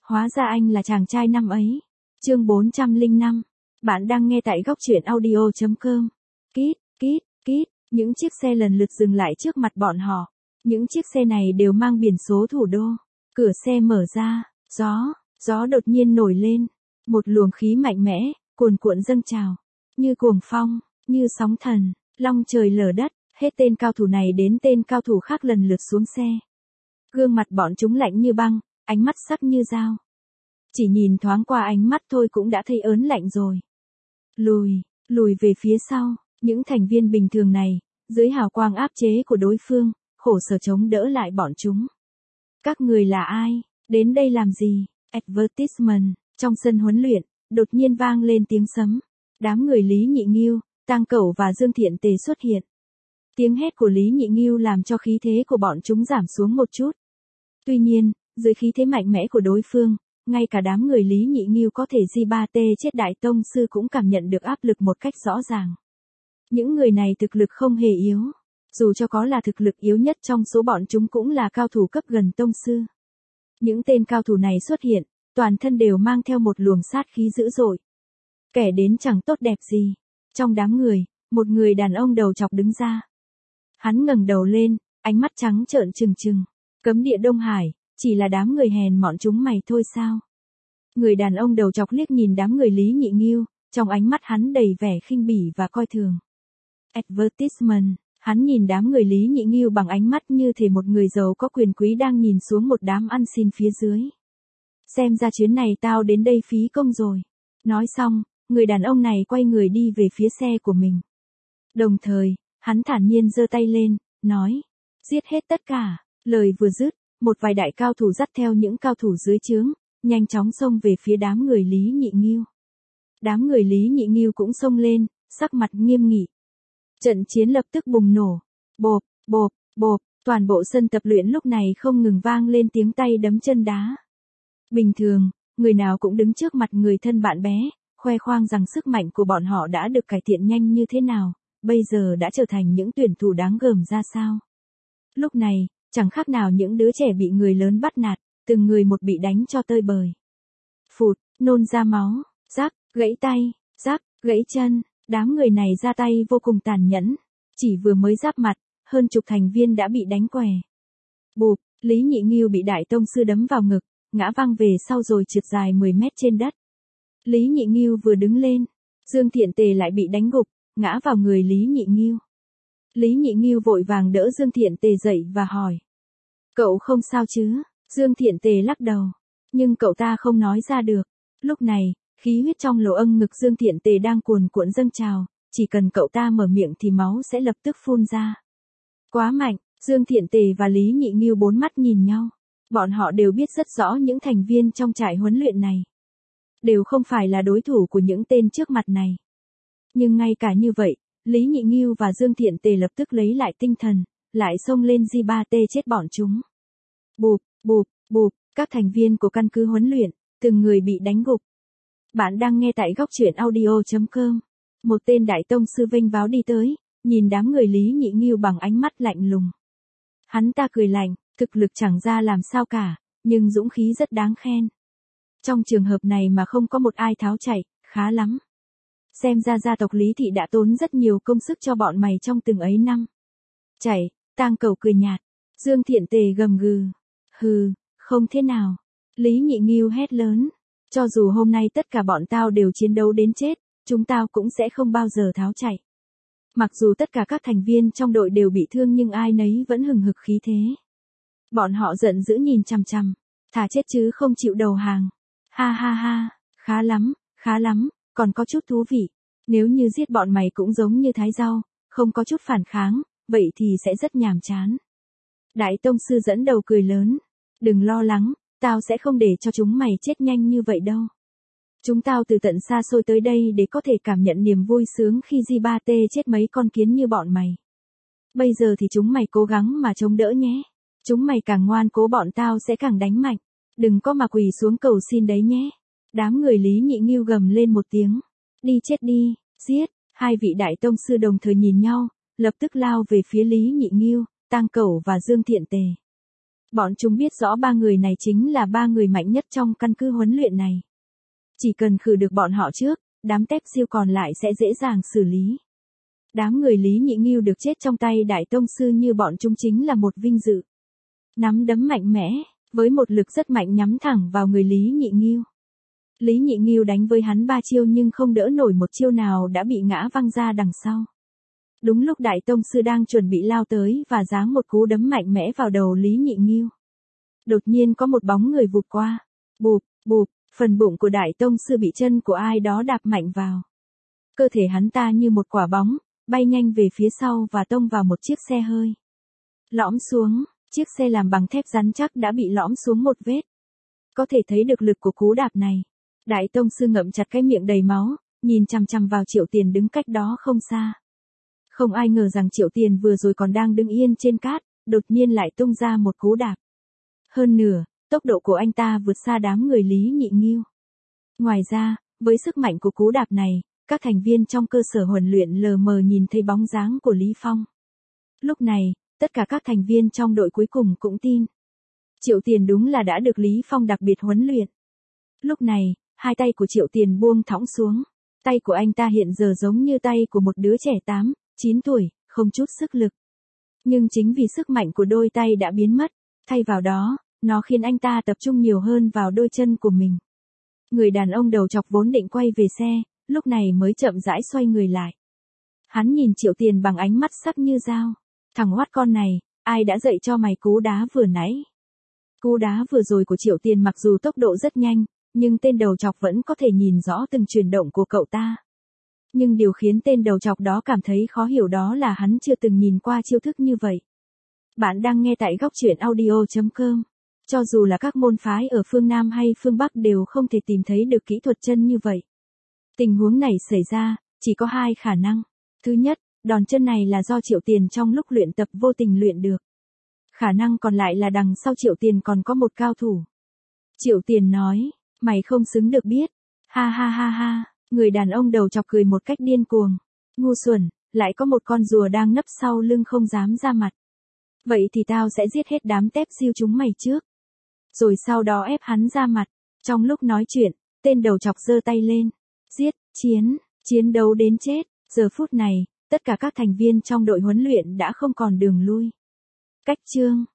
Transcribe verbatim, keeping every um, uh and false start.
Hóa ra anh là chàng trai năm ấy. Chương bốn trăm lẻ năm. Bạn đang nghe tại góc truyện audio chấm com. Kít, kít, kít, những chiếc xe lần lượt dừng lại trước mặt bọn họ. Những chiếc xe này đều mang biển số thủ đô. Cửa xe mở ra, gió, gió đột nhiên nổi lên. Một luồng khí mạnh mẽ, cuồn cuộn dâng trào. Như cuồng phong, như sóng thần, long trời lở đất, hết tên cao thủ này đến tên cao thủ khác lần lượt xuống xe. Gương mặt bọn chúng lạnh như băng, ánh mắt sắc như dao. Chỉ nhìn thoáng qua ánh mắt thôi cũng đã thấy ớn lạnh rồi. Lùi, lùi về phía sau, những thành viên bình thường này, dưới hào quang áp chế của đối phương, khổ sở chống đỡ lại bọn chúng. Các người là ai? Đến đây làm gì? Advertisement, trong sân huấn luyện, đột nhiên vang lên tiếng sấm. Đám người Lý Nhị Nghiêu, Tang Cẩu và Dương Thiện Tề xuất hiện. Tiếng hét của Lý Nhị Nghiêu làm cho khí thế của bọn chúng giảm xuống một chút. Tuy nhiên, dưới khí thế mạnh mẽ của đối phương, ngay cả đám người Lý Nhị Nghiêu có thể Di ba tê chết đại tông sư cũng cảm nhận được áp lực một cách rõ ràng. Những người này thực lực không hề yếu. Dù cho có là thực lực yếu nhất trong số bọn chúng cũng là cao thủ cấp gần tông sư. Những tên cao thủ này xuất hiện, toàn thân đều mang theo một luồng sát khí dữ dội. Kẻ đến chẳng tốt đẹp gì. Trong đám người, một người đàn ông đầu chọc đứng ra. Hắn ngẩng đầu lên, ánh mắt trắng trợn trừng trừng. Cấm địa Đông Hải, chỉ là đám người hèn mọn chúng mày thôi sao? Người đàn ông đầu chọc liếc nhìn đám người Lý Nhị Nghiêu, trong ánh mắt hắn đầy vẻ khinh bỉ và coi thường. Advertisement, hắn nhìn đám người Lý Nhị Nghiêu bằng ánh mắt như thể một người giàu có quyền quý đang nhìn xuống một đám ăn xin phía dưới. Xem ra chuyến này tao đến đây phí công rồi. Nói xong, người đàn ông này quay người đi về phía xe của mình. Đồng thời, hắn thản nhiên giơ tay lên, nói, giết hết tất cả. Lời vừa dứt, một vài đại cao thủ dắt theo những cao thủ dưới trướng, nhanh chóng xông về phía đám người Lý Nhị Nghiêu. Đám người Lý Nhị Nghiêu cũng xông lên, sắc mặt nghiêm nghị. Trận chiến lập tức bùng nổ. Bộp, bộp, bộp, toàn bộ sân tập luyện lúc này không ngừng vang lên tiếng tay đấm chân đá. Bình thường, người nào cũng đứng trước mặt người thân bạn bè, khoe khoang rằng sức mạnh của bọn họ đã được cải thiện nhanh như thế nào, bây giờ đã trở thành những tuyển thủ đáng gờm ra sao. Lúc này, chẳng khác nào những đứa trẻ bị người lớn bắt nạt, từng người một bị đánh cho tơi bời. Phụt, nôn ra máu, rắc, gãy tay, rắc, gãy chân, đám người này ra tay vô cùng tàn nhẫn. Chỉ vừa mới giáp mặt, hơn chục thành viên đã bị đánh què. Bụp, Lý Nhị Nghiêu bị đại tông sư đấm vào ngực, ngã văng về sau rồi trượt dài mười mét trên đất. Lý Nhị Nghiêu vừa đứng lên, Dương Thiện Tề lại bị đánh gục, ngã vào người Lý Nhị Nghiêu. Lý Nhị Nghiêu vội vàng đỡ Dương Thiện Tề dậy và hỏi. Cậu không sao chứ? Dương Thiện Tề lắc đầu. Nhưng cậu ta không nói ra được. Lúc này, khí huyết trong lỗ âng ngực Dương Thiện Tề đang cuồn cuộn dâng trào, chỉ cần cậu ta mở miệng thì máu sẽ lập tức phun ra. Quá mạnh, Dương Thiện Tề và Lý Nhị Nghiêu bốn mắt nhìn nhau. Bọn họ đều biết rất rõ những thành viên trong trại huấn luyện này đều không phải là đối thủ của những tên trước mặt này. Nhưng ngay cả như vậy, Lý Nhị Nghiêu và Dương Thiện Tề lập tức lấy lại tinh thần, lại xông lên Di ba tê chết bọn chúng. Bụp, bụp, bụp, các thành viên của căn cứ huấn luyện, từng người bị đánh gục. Bạn đang nghe tại góc truyện audio chấm com. Một tên đại tông sư vênh váo đi tới, nhìn đám người Lý Nhị Nghiêu bằng ánh mắt lạnh lùng. Hắn ta cười lạnh, thực lực chẳng ra làm sao cả, nhưng dũng khí rất đáng khen. Trong trường hợp này mà không có một ai tháo chạy, khá lắm. Xem ra gia tộc Lý Thị đã tốn rất nhiều công sức cho bọn mày trong từng ấy năm. Chạy, Tang Cẩu cười nhạt. Dương Thiện Tề gầm gừ. Hừ, không thế nào. Lý Nhị Nghiêu hét lớn. Cho dù hôm nay tất cả bọn tao đều chiến đấu đến chết, chúng tao cũng sẽ không bao giờ tháo chạy. Mặc dù tất cả các thành viên trong đội đều bị thương nhưng ai nấy vẫn hừng hực khí thế. Bọn họ giận dữ nhìn chằm chằm. Thà chết chứ không chịu đầu hàng. Ha ha ha, khá lắm, khá lắm, còn có chút thú vị. Nếu như giết bọn mày cũng giống như thái rau, không có chút phản kháng, vậy thì sẽ rất nhàm chán. Đại tông sư dẫn đầu cười lớn. Đừng lo lắng, tao sẽ không để cho chúng mày chết nhanh như vậy đâu. Chúng tao từ tận xa xôi tới đây để có thể cảm nhận niềm vui sướng khi Di ba tê chết mấy con kiến như bọn mày. Bây giờ thì chúng mày cố gắng mà chống đỡ nhé. Chúng mày càng ngoan cố bọn tao sẽ càng đánh mạnh. Đừng có mà quỳ xuống cầu xin đấy nhé. Đám người Lý Nhị Nghiêu gầm lên một tiếng. Đi chết đi, giết. Hai vị đại tông sư đồng thời nhìn nhau, lập tức lao về phía Lý Nhị Nghiêu, Tang Cẩu và Dương Thiện Tề. Bọn chúng biết rõ ba người này chính là ba người mạnh nhất trong căn cứ huấn luyện này. Chỉ cần khử được bọn họ trước, đám tép siêu còn lại sẽ dễ dàng xử lý. Đám người Lý Nhị Nghiêu được chết trong tay đại tông sư như bọn chúng chính là một vinh dự. Nắm đấm mạnh mẽ, với một lực rất mạnh nhắm thẳng vào người Lý Nhị Nghiêu. Lý Nhị Nghiêu đánh với hắn ba chiêu nhưng không đỡ nổi một chiêu nào đã bị ngã văng ra đằng sau. Đúng lúc đại tông sư đang chuẩn bị lao tới và giáng một cú đấm mạnh mẽ vào đầu Lý Nhị Nghiêu. Đột nhiên có một bóng người vụt qua. Bụp, bụp, phần bụng của đại tông sư bị chân của ai đó đạp mạnh vào. Cơ thể hắn ta như một quả bóng, bay nhanh về phía sau và tông vào một chiếc xe hơi. Lõm xuống, chiếc xe làm bằng thép rắn chắc đã bị lõm xuống một vết. Có thể thấy được lực của cú đạp này. Đại tông sư ngậm chặt cái miệng đầy máu, nhìn chằm chằm vào Triệu Tiền đứng cách đó không xa. Không ai ngờ rằng Triệu Tiền vừa rồi còn đang đứng yên trên cát, đột nhiên lại tung ra một cú đạp. Hơn nửa, tốc độ của anh ta vượt xa đám người Lý Nhị Nghiêu. Ngoài ra, với sức mạnh của cú đạp này, các thành viên trong cơ sở huấn luyện lờ mờ nhìn thấy bóng dáng của Lý Phong. Lúc này, tất cả các thành viên trong đội cuối cùng cũng tin. Triệu Tiền đúng là đã được Lý Phong đặc biệt huấn luyện. Lúc này, hai tay của Triệu Tiền buông thõng xuống. Tay của anh ta hiện giờ giống như tay của một đứa trẻ tám, chín tuổi, không chút sức lực. Nhưng chính vì sức mạnh của đôi tay đã biến mất, thay vào đó, nó khiến anh ta tập trung nhiều hơn vào đôi chân của mình. Người đàn ông đầu chọc vốn định quay về xe, lúc này mới chậm rãi xoay người lại. Hắn nhìn Triệu Tiền bằng ánh mắt sắc như dao. Thằng hoắt con này, ai đã dạy cho mày cú đá vừa nãy? Cú đá vừa rồi của Triệu Tiền mặc dù tốc độ rất nhanh, nhưng tên đầu chọc vẫn có thể nhìn rõ từng chuyển động của cậu ta. Nhưng điều khiến tên đầu chọc đó cảm thấy khó hiểu đó là hắn chưa từng nhìn qua chiêu thức như vậy. Bạn đang nghe tại góc truyện audio chấm com. Cho dù là các môn phái ở phương Nam hay phương Bắc đều không thể tìm thấy được kỹ thuật chân như vậy. Tình huống này xảy ra, chỉ có hai khả năng. Thứ nhất, đòn chân này là do Triệu Tiền trong lúc luyện tập vô tình luyện được. Khả năng còn lại là đằng sau Triệu Tiền còn có một cao thủ. Triệu Tiền nói, mày không xứng được biết. Ha ha ha ha, người đàn ông đầu chọc cười một cách điên cuồng. Ngu xuẩn, lại có một con rùa đang nấp sau lưng không dám ra mặt. Vậy thì tao sẽ giết hết đám tép siêu chúng mày trước. Rồi sau đó ép hắn ra mặt. Trong lúc nói chuyện, tên đầu chọc giơ tay lên. Giết, chiến, chiến đấu đến chết. Giờ phút này, tất cả các thành viên trong đội huấn luyện đã không còn đường lui. Cách chương